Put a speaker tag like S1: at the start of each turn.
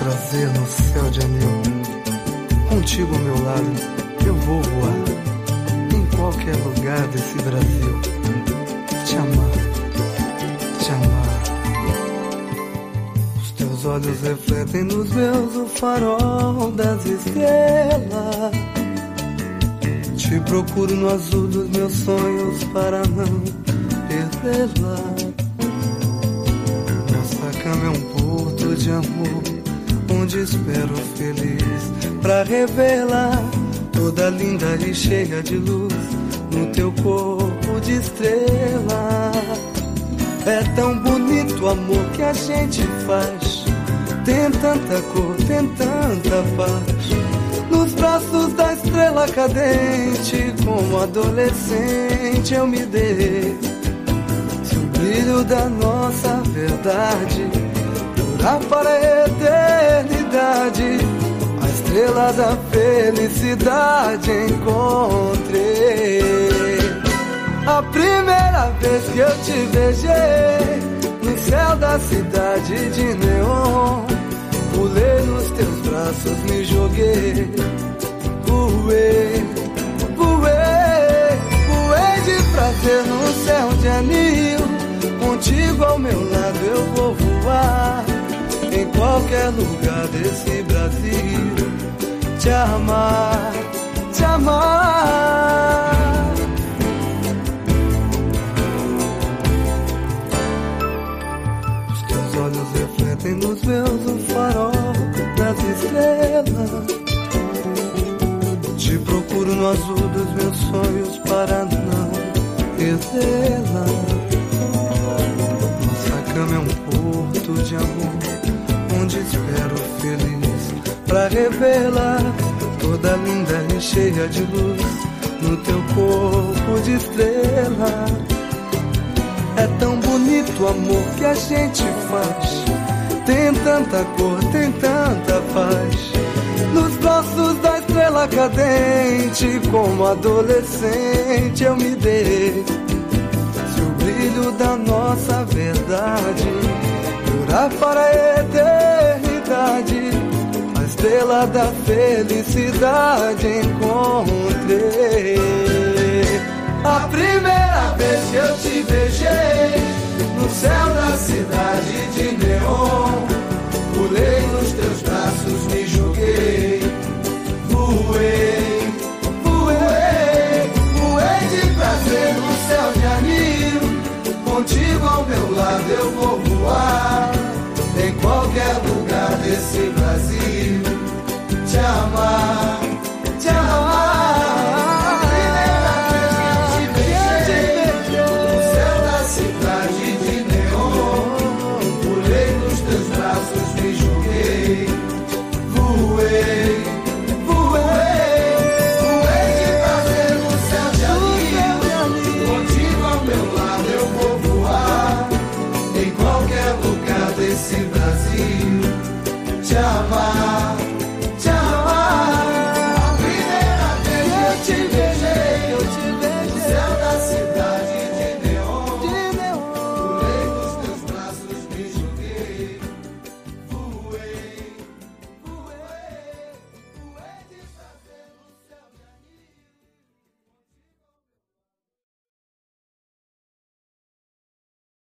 S1: prazer no céu de anil. Contigo ao meu lado eu vou voar em qualquer lugar desse Brasil. Te amar, te amar. Os teus olhos refletem nos meus o farol das estrelas. Te procuro no azul dos meus sonhos para não perdê-la. Nossa cama é um porto de amor, onde espero feliz pra revelar toda linda e cheia de luz no teu corpo de estrela. É tão bonito o amor que a gente faz, tem tanta cor, tem tanta paz. Nos braços da estrela cadente, como adolescente eu me dei. Se o brilho da nossa verdade durar para a eternidade, a estrela da felicidade encontrei. A primeira vez que eu te beijei, no céu da cidade de neon, pulei nos teus braços, me joguei, voei, voei, voei de prazer no céu de anil. Contigo ao meu lado eu vou voar em qualquer lugar desse Brasil. Te amar, te amar. Os teus olhos refletem nos meus o farol das estrelas. Te procuro no azul dos meus sonhos para não perdê-la. Nossa cama é um porto de amor, onde espero feliz pra revelar toda linda e cheia de luz no teu corpo de estrela. É tão bonito o amor que a gente faz, tem tanta cor, tem tanta paz. Nos braços da estrela cadente, como adolescente eu me dei. Se o brilho da nossa verdade durar para a eternidade, a estrela da felicidade encontrei. A primeira vez que eu te beijei, no céu da cidade de neon, pulei nos teus braços, me joguei, voei, voei, voei de prazer no céu de anil. Contigo ao meu lado eu vou voar em qualquer lugar desse Brasil.